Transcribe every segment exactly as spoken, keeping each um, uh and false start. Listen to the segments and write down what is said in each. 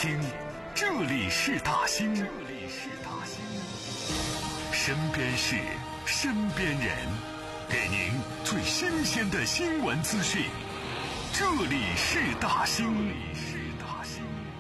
兴，这里是大兴，这里是大兴。身边事，身边人，给您最新鲜的新闻资讯。这里是大兴，这里是大兴。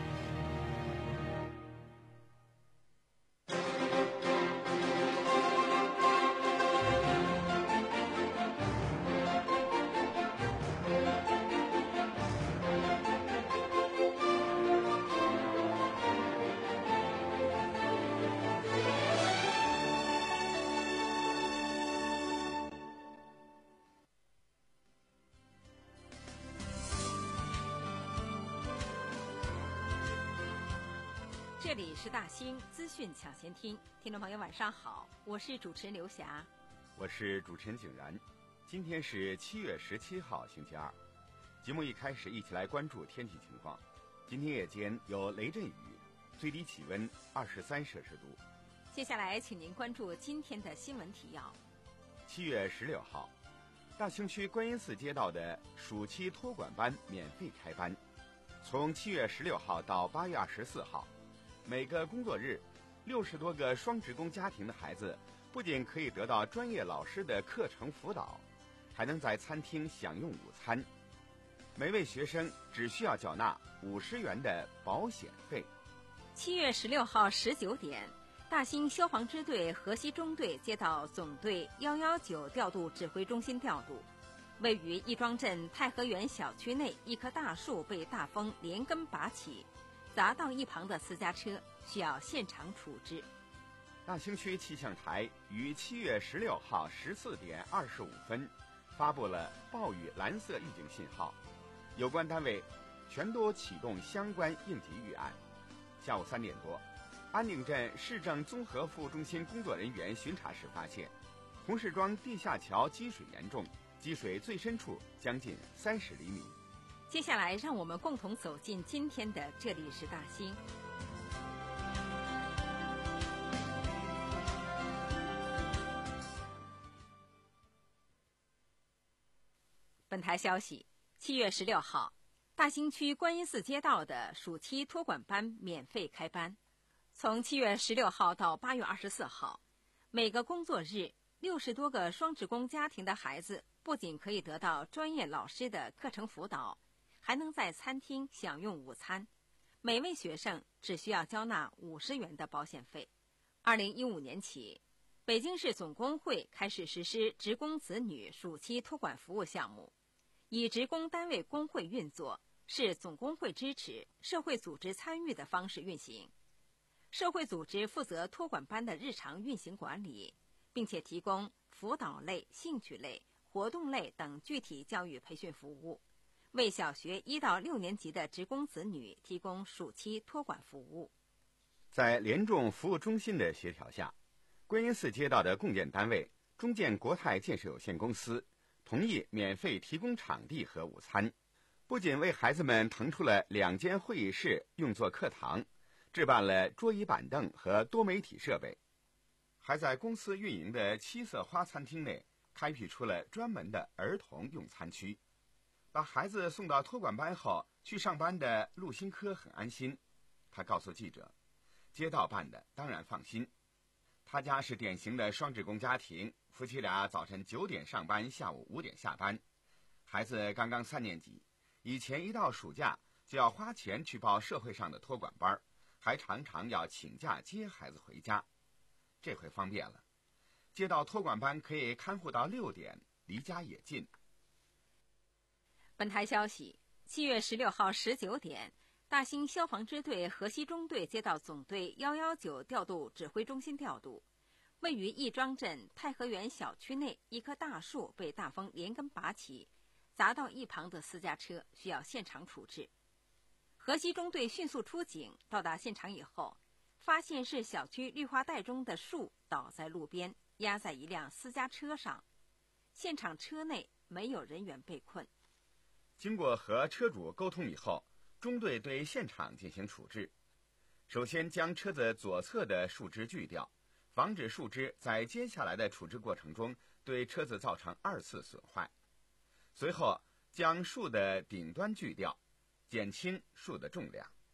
这里是大兴资讯抢先听，听众朋友晚上好，我是主持人刘霞， 我是主持人景然。今天是七月十七号星期二，节目一开始一起来关注天气情况。今天夜间有雷阵雨，最低气温二十三摄氏度。 接下来请您关注今天的新闻提要。 七月十六号，大兴区观音寺街道的暑期托管班免费开班，从七月十六号到八月二十四号。每个工作日，六十多个双职工家庭的孩子不仅可以得到专业老师的课程辅导，还能在餐厅享用午餐。每位学生只需要缴纳五十元的保险费。 七月十六号十九点，大兴消防支队河西中队接到总队一一九调度指挥中心调度，位于亦庄镇太和园小区内一棵大树被大风连根拔起，砸到一旁的私家车，需要现场处置。 大兴区气象台于七月十六号十四点二十五分发布了暴雨蓝色预警信号，有关单位全都启动相关应急预案。下午三点多，安定镇市政综合服务中心工作人员巡查时发现，红石庄地下桥积水严重，积水最深处将近三十厘米。 接下来让我们共同走进今天的这里是大兴。本台消息，七月十六号，大兴区观音寺街道的暑期托管班免费开班，从七月十六号到八月二十四号，每个工作日，六十多个双职工家庭的孩子不仅可以得到专业老师的课程辅导，还能在餐厅享用午餐，每位学生只需要交纳五十元的保险费。二零一五年起，北京市总工会开始实施职工子女暑期托管服务项目，以职工单位工会运作，是总工会支持、社会组织参与的方式运行。社会组织负责托管班的日常运行管理，并且提供辅导类、兴趣类、活动类等具体教育培训服务，为小学一到六年级的职工子女提供暑期托管服务。 在联众服务中心的协调下，观音寺街道的共建单位中建国泰建设有限公司同意免费提供场地和午餐，不仅为孩子们腾出了两间会议室用作课堂，置办了桌椅板凳和多媒体设备，还在公司运营的七色花餐厅内开辟出了专门的儿童用餐区。把孩子送到托管班后去上班的陆新科很安心，他告诉记者，街道办的当然放心。他家是典型的双职工家庭，夫妻俩早晨九点上班，下午五点下班。孩子刚刚三年级，以前一到暑假就要花钱去报社会上的托管班，还常常要请假接孩子回家。这回方便了，街道托管班可以看护到六点，离家也近。 本台消息，七月十六号十九点，大兴消防支队河西中队接到总队一一九调度指挥中心调度，位于亦庄镇太和园小区内一棵大树被大风连根拔起，砸到一旁的私家车，需要现场处置。河西中队迅速出警，到达现场以后，发现是小区绿化带中的树倒在路边，压在一辆私家车上，现场车内没有人员被困。 经过和车主沟通以后，中队对现场进行处置。首先将车子左侧的树枝锯掉，防止树枝在接下来的处置过程中对车子造成二次损坏。随后将树的顶端锯掉，减轻树的重量。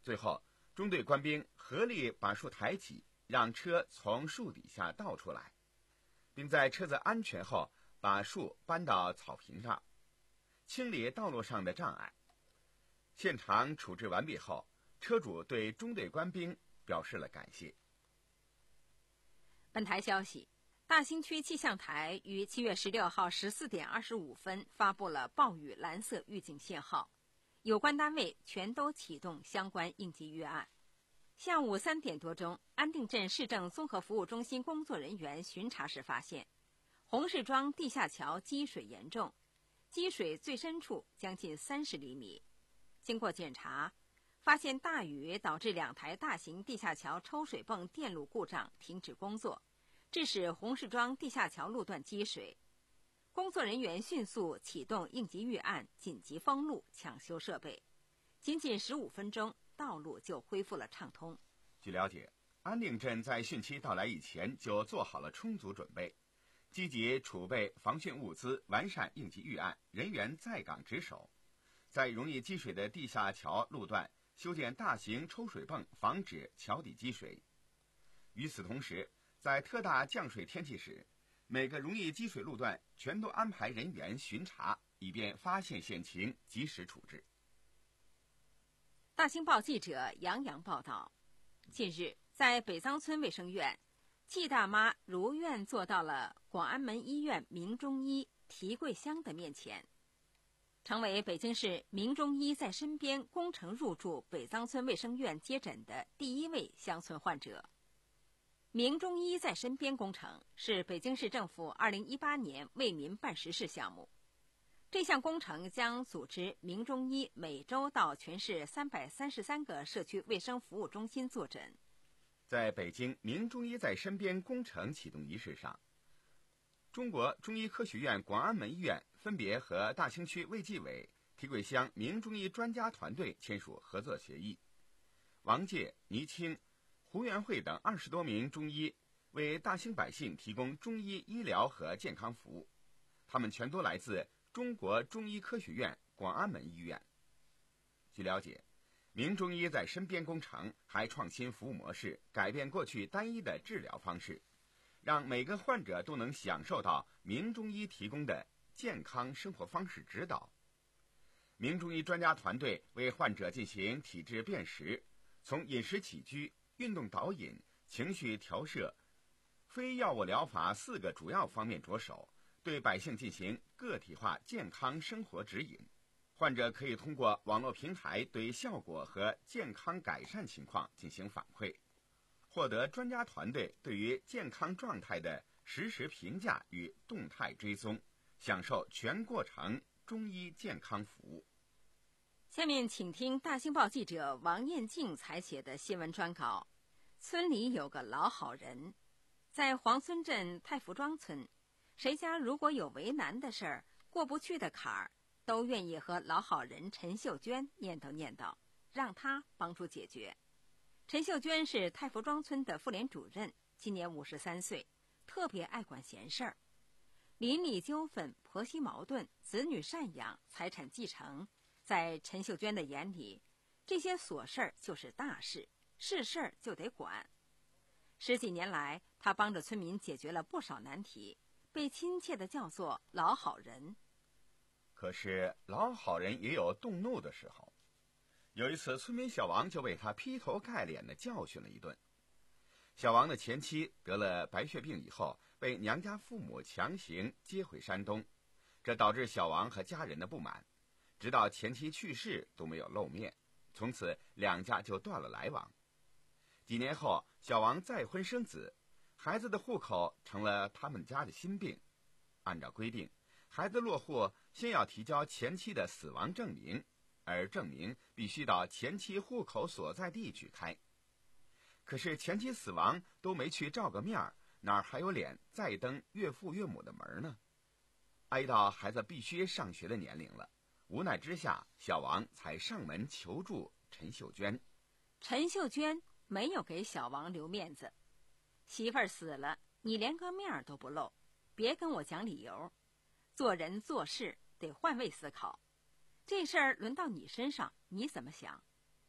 最后，中队官兵合力把树抬起，让车从树底下倒出来，并在车子安全后把树搬到草坪上，清理道路上的障碍。现场处置完毕后，车主对中队官兵表示了感谢。 本台消息，大兴区气象台于七月十六号十四点二十五分发布了暴雨蓝色预警信号，有关单位全都启动相关应急预案。下午三点多钟，安定镇市政综合服务中心工作人员巡查时发现，红市庄地下桥积水严重，积水最深处将近三十厘米。经过检查，发现大雨导致两台大型地下桥抽水泵电路故障停止工作，致使红市庄地下桥路段积水。工作人员迅速启动应急预案，紧急封路抢修设备，仅仅十五分钟，道路就恢复了畅通。 据了解，安定镇在汛期到来以前就做好了充足准备，积极储备防汛物资，完善应急预案，人员在岗值守，在容易积水的地下桥路段修建大型抽水泵，防止桥底积水。与此同时，在特大降水天气时，每个容易积水路段全都安排人员巡查，以便发现险情及时处置。 大兴报记者杨洋报道，近日在北藏村卫生院，季大妈如愿坐到了广安门医院名中医提柜箱的面前，成为北京市名中医在身边工程入住北藏村卫生院接诊的第一位乡村患者。名中医在身边工程是北京市政府二零一八年为民办实事项目。这项工程将组织名中医每周到全市三百三十三个社区卫生服务中心坐诊。 在北京名中医在身边工程启动仪式上，中国中医科学院广安门医院分别和大兴区卫计委、提柜乡名中医专家团队签署合作协议。王介、倪清、胡元会等二十多名中医为大兴百姓提供中医医疗和健康服务，他们全都来自中国中医科学院广安门医院。据了解，名中医在身边工程还创新服务模式，改变过去单一的治疗方式，让每个患者都能享受到名中医提供的健康生活方式指导。名中医专家团队为患者进行体质辨识，从饮食起居、运动导引、情绪调摄、非药物疗法四个主要方面着手，对百姓进行个体化健康生活指引。患者可以通过网络平台对效果和健康改善情况进行反馈，获得专家团队对于健康状态的实时评价与动态追踪，享受全过程中医健康服务。 下面请听大兴报记者王艳静采写的新闻专稿。村里有个老好人，在黄村镇太福庄村，谁家如果有为难的事儿、过不去的坎儿，都愿意和老好人陈秀娟念叨念叨，让她帮助解决。陈秀娟是太福庄村的妇联主任，今年五十三岁，特别爱管闲事儿。邻里纠纷、婆媳矛盾、子女赡养、财产继承，在陈秀娟的眼里，这些琐事儿就是大事，是事儿就得管。十几年来，她帮着村民解决了不少难题，被亲切地叫做老好人。 可是老好人也有动怒的时候，有一次村民小王就被他劈头盖脸地教训了一顿。小王的前妻得了白血病以后，被娘家父母强行接回山东，这导致小王和家人的不满，直到前妻去世都没有露面，从此两家就断了来往。几年后，小王再婚生子，孩子的户口成了他们家的心病。按照规定，孩子落户先要提交前妻的死亡证明，而证明必须到前妻户口所在地举开。可是前妻死亡都没去照个面，哪还有脸再登岳父岳母的门呢？挨到孩子必须上学的年龄了，无奈之下，小王才上门求助陈秀娟。 陈秀娟没有给小王留面子，媳妇儿死了，你连个面都不露，别跟我讲理由。做人做事得换位思考，这事儿轮到你身上，你怎么想？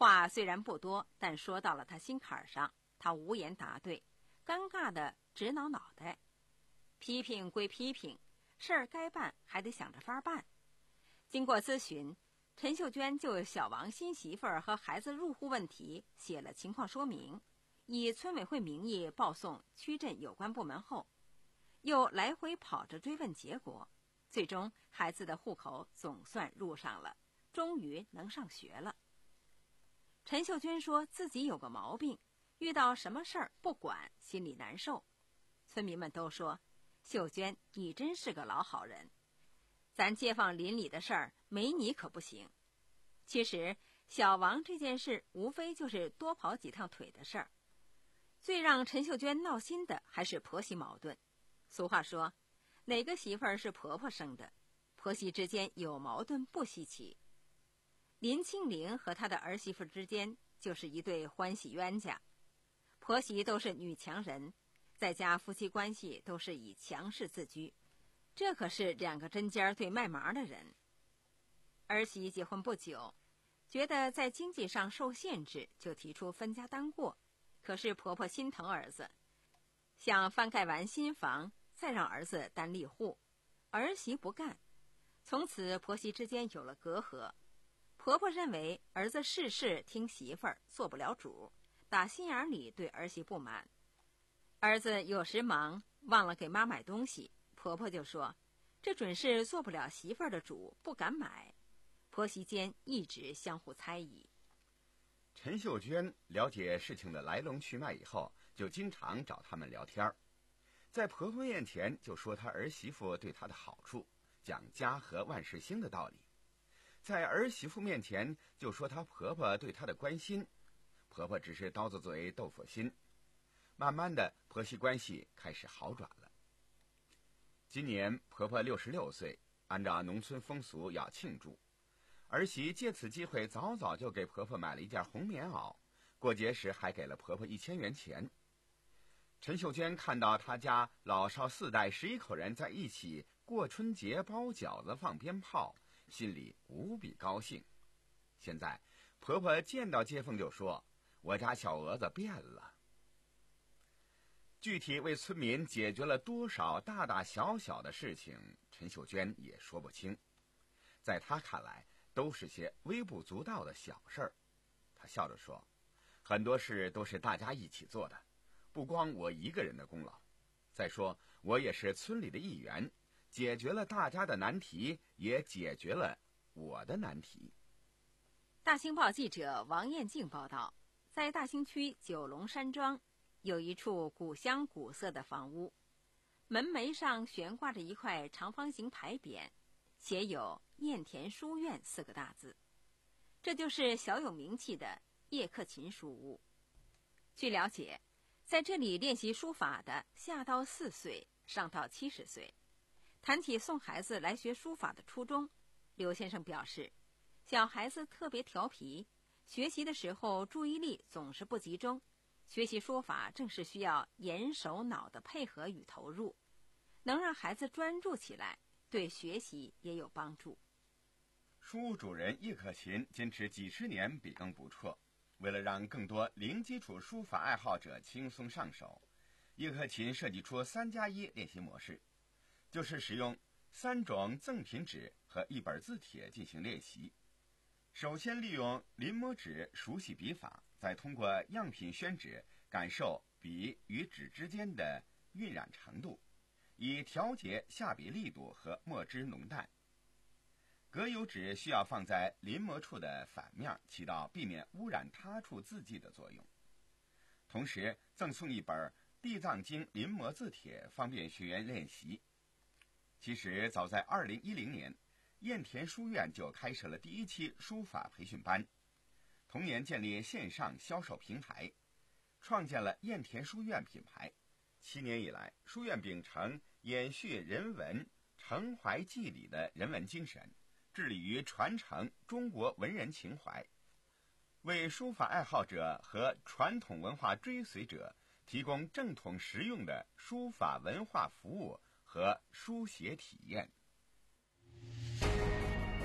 话虽然不多，但说到了他心坎上，他无言答对，尴尬的直挠脑袋。批评归批评，事儿该办还得想着法办。经过咨询，陈秀娟就小王新媳妇儿和孩子入户问题写了情况说明，以村委会名义报送区镇有关部门后，又来回跑着追问结果，最终孩子的户口总算入上了，终于能上学了。陈秀娟说自己有个毛病，遇到什么事儿不管，心里难受。村民们都说，秀娟你真是个老好人，咱街坊邻里的事儿没你可不行。其实小王这件事无非就是多跑几趟腿的事儿，最让陈秀娟闹心的还是婆媳矛盾。俗话说，哪个媳妇儿是婆婆生的，婆媳之间有矛盾不稀奇。林庆龄和她的儿媳妇之间就是一对欢喜冤家，婆媳都是女强人，在家夫妻关系都是以强势自居，这可是两个针尖对麦芒的人。儿媳结婚不久，觉得在经济上受限制，就提出分家单过，可是婆婆心疼儿子，想翻盖完新房再让儿子单立户，儿媳不干，从此婆媳之间有了隔阂。婆婆认为儿子事事听媳妇儿，做不了主，打心眼里对儿媳不满。儿子有时忙忘了给妈买东西，婆婆就说这准是做不了媳妇儿的主，不敢买。婆媳间一直相互猜疑。 陈秀娟了解事情的来龙去脉以后，就经常找他们聊天，在婆婆面前就说她儿媳妇对她的好处，讲家和万事兴的道理，在儿媳妇面前就说她婆婆对她的关心，婆婆只是刀子嘴豆腐心。慢慢的，婆媳关系开始好转了。今年婆婆六十六岁，按照农村风俗要庆祝，儿媳借此机会早早就给婆婆买了一件红棉袄，过节时还给了婆婆一千元钱。陈秀娟看到她家老少四代十一口人在一起过春节、包饺子、放鞭炮，心里无比高兴。现在婆婆见到接缝就说，我家小蛾子变了。具体为村民解决了多少大大小小的事情，陈秀娟也说不清，在她看来都是些微不足道的小事儿。她笑着说，很多事都是大家一起做的，不光我一个人的功劳。再说我也是村里的一员，解决了大家的难题，也解决了我的难题。 大兴报记者王艳静报道，在大兴区九龙山庄有一处古香古色的房屋，门楣上悬挂着一块长方形牌匾，写有燕田书院四个大字，这就是小有名气的叶克勤书屋。据了解，在这里练习书法的下到四岁，上到七十岁。谈起送孩子来学书法的初衷，刘先生表示，小孩子特别调皮，学习的时候注意力总是不集中，学习书法正是需要眼手脑的配合与投入，能让孩子专注起来，对学习也有帮助。 书屋主人叶克勤坚持几十年笔耕不辍，为了让更多零基础书法爱好者轻松上手，叶克勤设计出三加一练习模式，就是使用三种赠品纸和一本字帖进行练习。首先利用临摹纸熟悉笔法，再通过样品宣纸感受笔与纸之间的晕染程度，以调节下笔力度和墨汁浓淡。格油纸需要放在临摹处的反面，起到避免污染他处字迹的作用。同时赠送一本地藏经临摹字帖，方便学员练习。其实早在二零一零年，燕田书院就开设了第一期书法培训班，同年建立线上销售平台，创建了燕田书院品牌。七年以来，书院秉承延续人文承怀祭礼的人文精神，致力于传承中国文人情怀，为书法爱好者和传统文化追随者提供正统实用的书法文化服务和书写体验。 一种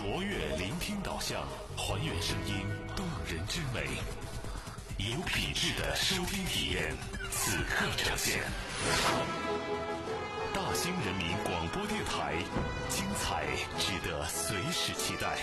卓越聆听导向，还原声音动人之美，有品质的收听体验，此刻呈现。大兴人民广播电台，精彩值得随时期待。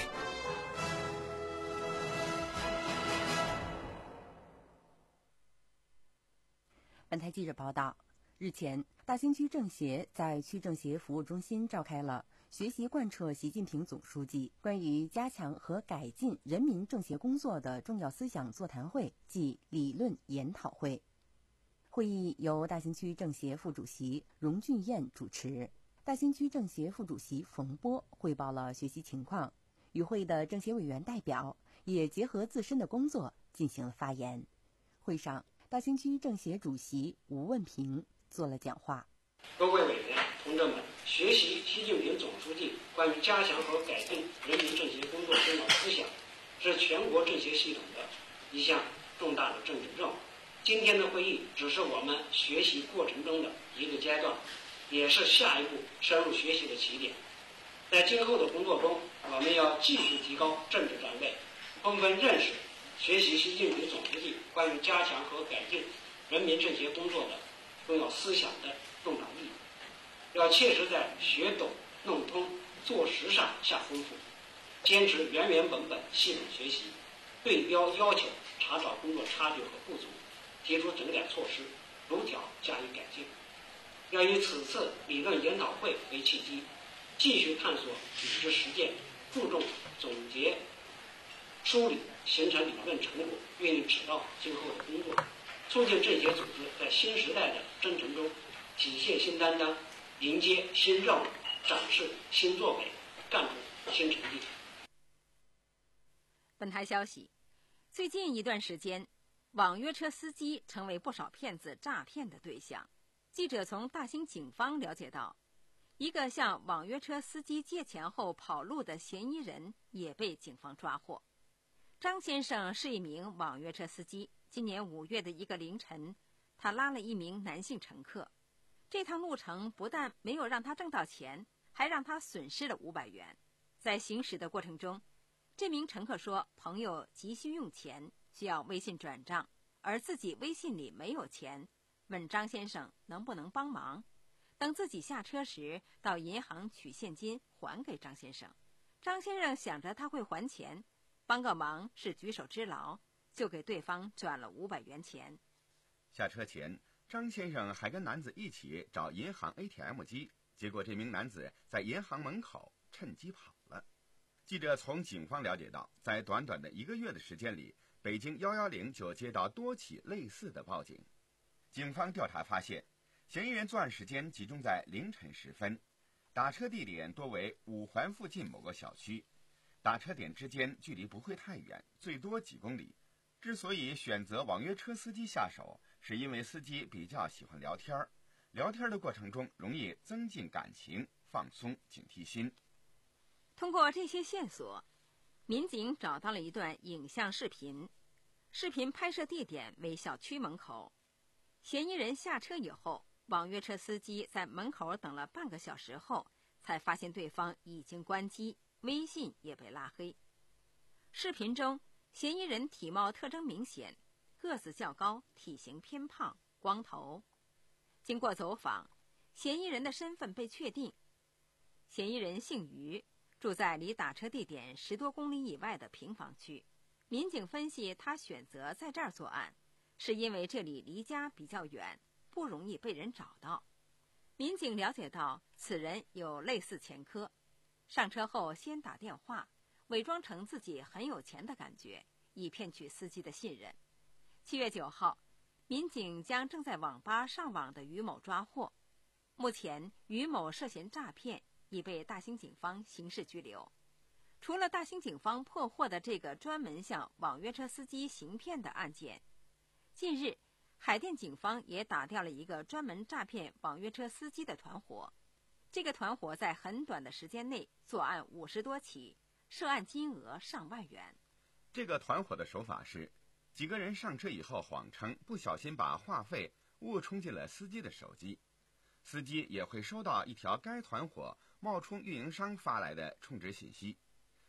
本台记者报道，日前，大兴区政协在区政协服务中心召开了学习贯彻习近平总书记关于加强和改进人民政协工作的重要思想座谈会暨理论研讨会。会议由大兴区政协副主席荣俊彦主持，大兴区政协副主席冯波汇报了学习情况，与会的政协委员代表也结合自身的工作进行了发言。会上，大兴区政协主席吴问平做了讲话。 各位委员同志们，学习习近平总书记关于加强和改进人民政协工作重要思想，是全国政协系统的一项重大的政治任务。今天的会议只是我们学习过程中的一个阶段，也是下一步深入学习的起点。在今后的工作中，我们要继续提高政治站位，充分认识学习习近平总书记关于加强和改进人民政协工作的重要思想的重大意义，要切实在学懂、弄通、做实上下功夫，坚持原原本本系统学习，对标要求，查找工作差距和不足，提出整改措施，逐条加以改进。要以此次理论研讨会为契机，继续探索组织实践，注重总结梳理，形成理论成果，愿意指导今后的工作，促进政协组织在新时代的征程中体现新担当，迎接新任务，展示新作为，干出新成绩。 本台消息，最近一段时间，网约车司机成为不少骗子诈骗的对象。记者从大兴警方了解到，一个向网约车司机借钱后跑路的嫌疑人也被警方抓获。张先生是一名网约车司机，今年五月的一个凌晨，他拉了一名男性乘客。这趟路程不但没有让他挣到钱，还让他损失了五百元。在行驶的过程中，这名乘客说朋友急需用钱，需要微信转账，而自己微信里没有钱，问张先生能不能帮忙。等自己下车时，到银行取现金还给张先生。张先生想着他会还钱，帮个忙是举手之劳，就给对方转了五百元钱。 下车前，张先生还跟男子一起找银行 A T M 机，结果这名男子在银行门口趁机跑了。记者从警方了解到，在短短的一个月的时间里，北京一一零就接到多起类似的报警。警方调查发现，嫌疑人作案时间集中在凌晨时分，打车地点多为五环附近某个小区，打车点之间距离不会太远，最多几公里。之所以选择网约车司机下手，是因为司机比较喜欢聊天，聊天的过程中容易增进感情，放松警惕心。 通过这些线索，民警找到了一段影像视频，视频拍摄地点为小区门口。嫌疑人下车以后，网约车司机在门口等了半个小时后，才发现对方已经关机，微信也被拉黑。视频中，嫌疑人体貌特征明显，个子较高，体型偏胖，光头。经过走访，嫌疑人的身份被确定。嫌疑人姓于，住在离打车地点十多公里以外的平房区。民警分析，他选择在这儿作案，是因为这里离家比较远，不容易被人找到。民警了解到，此人有类似前科，上车后先打电话，伪装成自己很有钱的感觉，以骗取司机的信任。七月九号，民警将正在网吧上网的于某抓获。目前，于某涉嫌诈骗，已被大兴警方刑事拘留。除了大兴警方破获的这个专门向网约车司机行骗的案件，近日，海淀警方也打掉了一个专门诈骗网约车司机的团伙。这个团伙在很短的时间内作案五十多起，涉案金额上万元。 这个团伙的手法是，几个人上车以后谎称不小心把话费误充进了司机的手机，司机也会收到一条该团伙冒充运营商发来的充值信息，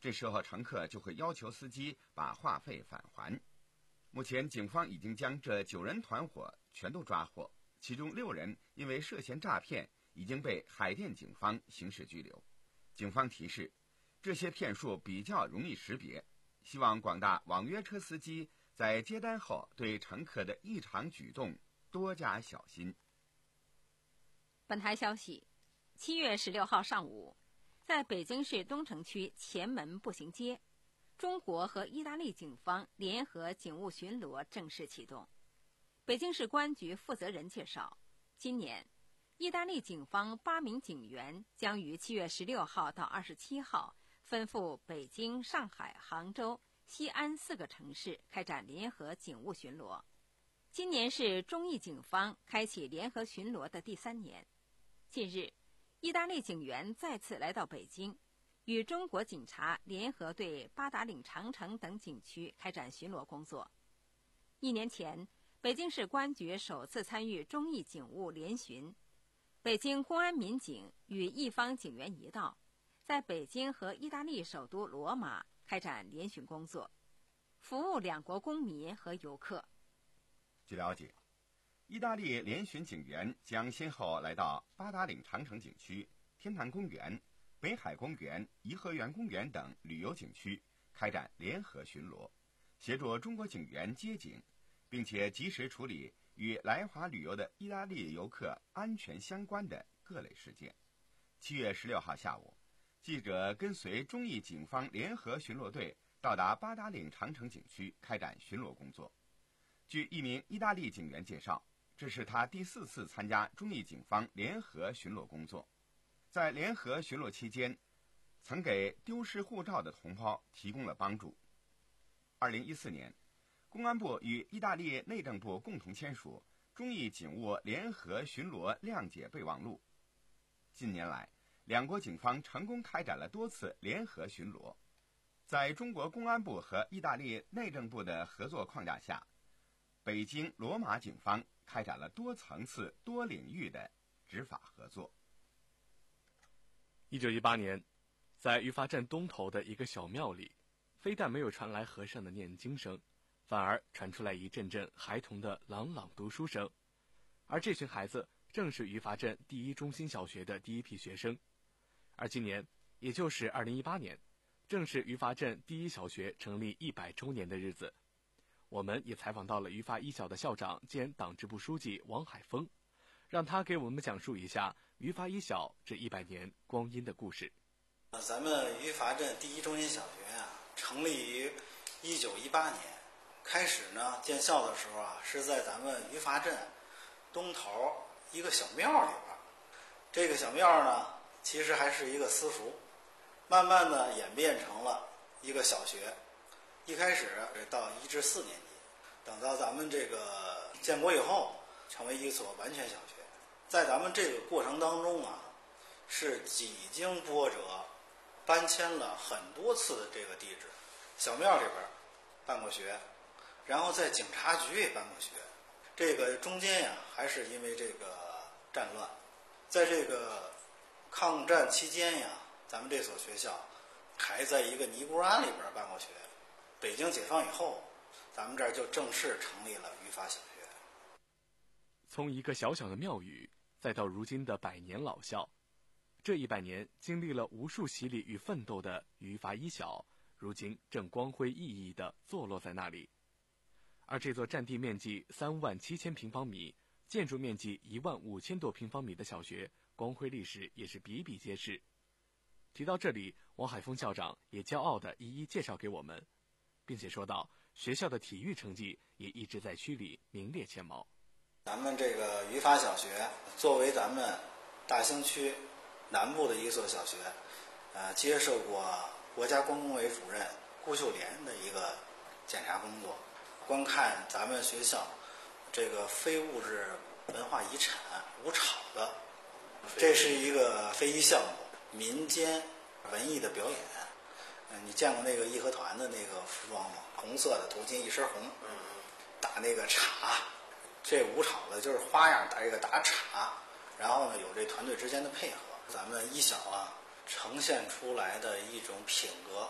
这时候乘客就会要求司机把话费返还。目前警方已经将这九人团伙全都抓获，其中六人因为涉嫌诈骗已经被海淀警方刑事拘留。警方提示，这些骗术比较容易识别，希望广大网约车司机在接单后对乘客的异常举动多加小心。 本台消息，七月十六号上午，在北京市东城区前门步行街，中国和意大利警方联合警务巡逻正式启动。北京市公安局负责人介绍，今年意大利警方八名警员将于七月十六号到二十七号分赴北京、上海、杭州、西安四个城市开展联合警务巡逻。今年是中意警方开启联合巡逻的第三年。近日，意大利警员再次来到北京，与中国警察联合对八达岭长城等景区开展巡逻工作。一年前，北京市公安局首次参与中意警务联巡，北京公安民警与意方警员一道，在北京和意大利首都罗马开展联巡工作，服务两国公民和游客。 据了解，意大利联巡警员将先后来到八达岭长城景区、天坛公园、北海公园、颐和园公园等旅游景区开展联合巡逻，协助中国警员接警，并且及时处理与来华旅游的意大利游客安全相关的各类事件。七月十六号下午，记者跟随中意警方联合巡逻队到达八达岭长城景区开展巡逻工作。据一名意大利警员介绍，这是他第四次参加中意警方联合巡逻工作。在联合巡逻期间，曾给丢失护照的同胞提供了帮助。二零一四年，公安部与意大利内政部共同签署中意警务联合巡逻谅解备忘录。近年来，两国警方成功开展了多次联合巡逻。在中国公安部和意大利内政部的合作框架下，北京、罗马警方开展了多层次、多领域的执法合作。 一九一八年，在于发镇东头的一个小庙里，非但没有传来和尚的念经声，反而传出来一阵阵孩童的朗朗读书声。而这群孩子正是于发镇第一中心小学的第一批学生。而今年，也就是二零一八年，正是于发镇第一小学成立一百周年的日子。我们也采访到了于发一小的校长兼党支部书记王海峰，让他给我们讲述一下于发一小这一百年光阴的故事。 咱们于发镇第一中心小学啊，成立于一九一八年。开始呢，建校的时候啊，是在咱们于发镇东头一个小庙里边。这个小庙呢，其实还是一个私塾，慢慢的演变成了一个小学。一开始到一至四年级，等到咱们这个建国以后，成为一所完全小学。在咱们这个过程当中啊，是几经波折，搬迁了很多次的这个地址。小庙里边办过学，然后在警察局也办过学。这个中间呀，还是因为这个战乱，在这个抗战期间呀，咱们这所学校还在一个尼姑庵里边办过学。北京解放以后，咱们这儿就正式成立了于发小学。 从一个小小的庙宇，再到如今的百年老校，这一百年经历了无数洗礼与奋斗的于发一小，如今正光辉熠熠地坐落在那里。而这座占地面积三万七千平方米、建筑面积一万五千多平方米的小学，光辉历史也是比比皆是。提到这里，王海峰校长也骄傲地一一介绍给我们，并且说到，学校的体育成绩也一直在区里名列前茅。 咱们这个于发小学作为咱们大兴区南部的一所小学，呃，接受过国家关工委主任顾秀莲的一个检查工作，观看咱们学校这个非物质文化遗产吴吵的，这是一个非遗项目，民间文艺的表演。嗯，你见过那个义和团的那个服装吗？红色的头巾，一身红，打那个茶。这吴吵的就是花样打这个打茶，然后呢有这团队之间的配合。咱们一小啊呈现出来的一种品格，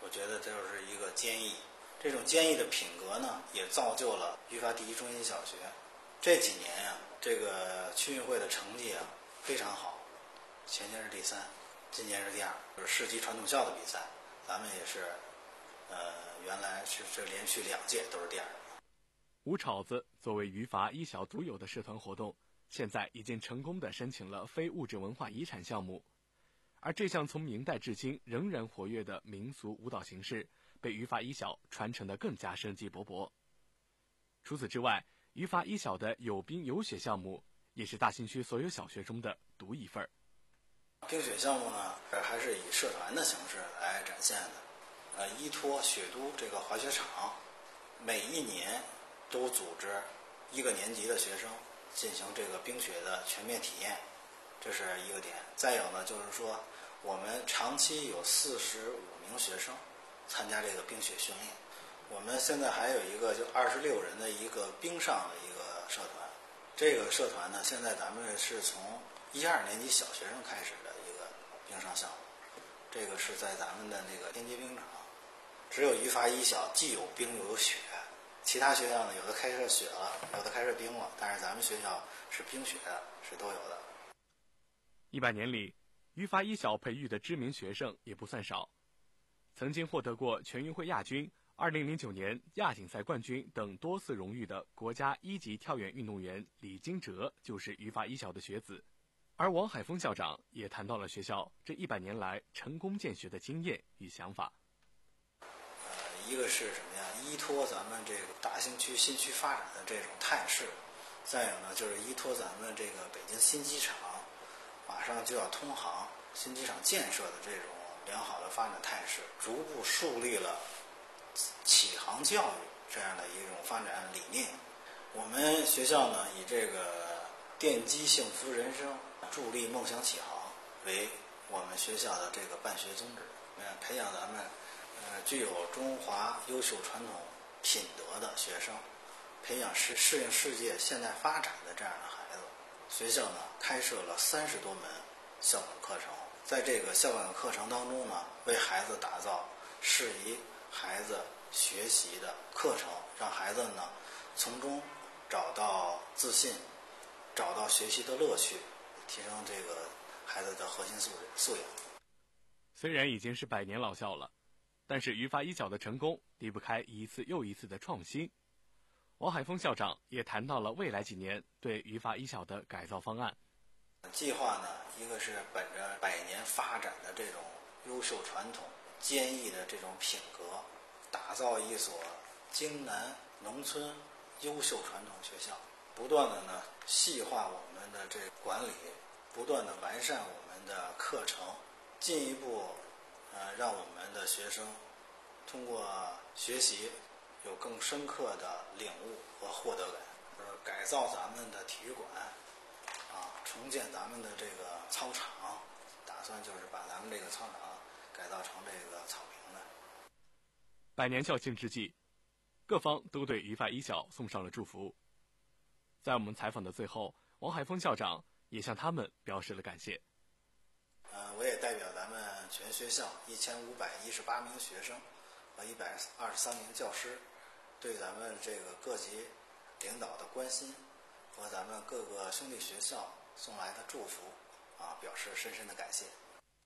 我觉得这就是一个坚毅。这种坚毅的品格呢，也造就了于发第一中心小学这几年呀、啊，这个区运会的成绩啊非常好，前年是第三，今年是第二，就是市级传统校的比赛，咱们也是，呃，原来是这连续两届都是第二。 舞炒子作为于发一小独有的社团活动，现在已经成功地申请了非物质文化遗产项目，而这项从明代至今仍然活跃的民俗舞蹈形式，被于发一小传承得更加生机勃勃。除此之外，于发一小的有冰有雪项目也是大兴区所有小学中的独一份。 冰雪项目呢，还是以社团的形式来展现的。呃，依托雪都这个滑雪场，每一年都组织一个年级的学生进行这个冰雪的全面体验，这是一个点。再有呢，就是说我们长期有四十五名学生参加这个冰雪训练。我们现在还有一个就二十六人的一个冰上的一个社团，这个社团呢，现在咱们是从一二年级小学生开始的一个冰上项目，这个是在咱们的那个天街冰场。只有于发一小既有冰又有雪，其他学校呢有的开设雪了，有的开设冰了，但是咱们学校是冰雪的，是都有的。 一百年里，于发一小培育的知名学生也不算少，曾经获得过全运会亚军、二零零九年亚锦赛冠军等多次荣誉的国家一级跳远运动员李金哲就是于发一小的学子。而王海峰校长也谈到了学校这一百年来成功建学的经验与想法。 一个是什么呀？依托咱们这个大兴区新区发展的这种态势，再有呢就是依托咱们这个北京新机场马上就要通航，新机场建设的这种良好的发展态势，逐步树立了启航教育这样的一种发展理念。我们学校呢以这个奠基幸福人生、助力梦想启航为我们学校的这个办学宗旨，培养咱们呃，具有中华优秀传统品德的学生，培养适适应世界现代发展的这样的孩子。学校呢开设了三十多门校本课程，在这个校本课程当中呢，为孩子打造适宜孩子学习的课程，让孩子呢从中找到自信，找到学习的乐趣，提升这个孩子的核心素质素养。 虽然已经是百年老校了，但是于发一小的成功离不开一次又一次的创新。王海峰校长也谈到了未来几年对于发一小的改造方案。 计划呢，一个是本着百年发展的这种优秀传统、坚毅的这种品格，打造一所京南农村优秀传统学校，不断的呢细化我们的这个管理，不断的完善我们的课程，进一步呃让我们的学生通过学习有更深刻的领悟和获得感。呃，改造咱们的体育馆啊，重建咱们的这个操场，打算就是把咱们这个操场改造成这个草坪的。 百年校庆之际，各方都对于发一小送上了祝福。在我们采访的最后，王海峰校长也向他们表示了感谢。 呃，我也代表咱们全学校一千五百一十八名学生和一百二十三名教师，对咱们这个各级领导的关心和咱们各个兄弟学校送来的祝福啊，表示深深的感谢。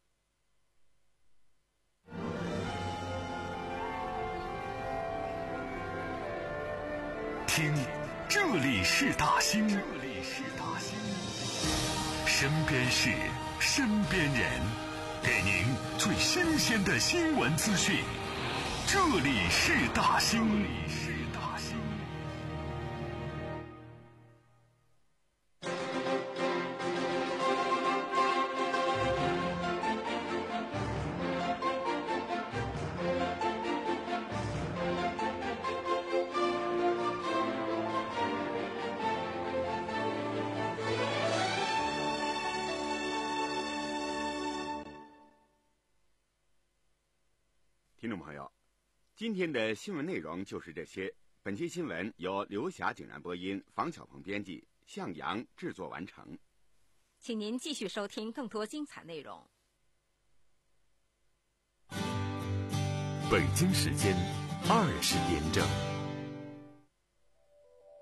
听，这里是大兴，这里是大兴，身边事，身边人，给您最新鲜的新闻资讯。这里是大兴，这里是大兴。 听众朋友，今天的新闻内容就是这些。本期新闻由刘霞井然播音，房小鹏编辑，向阳制作完成。 请您继续收听更多精彩内容。 北京时间二十点整。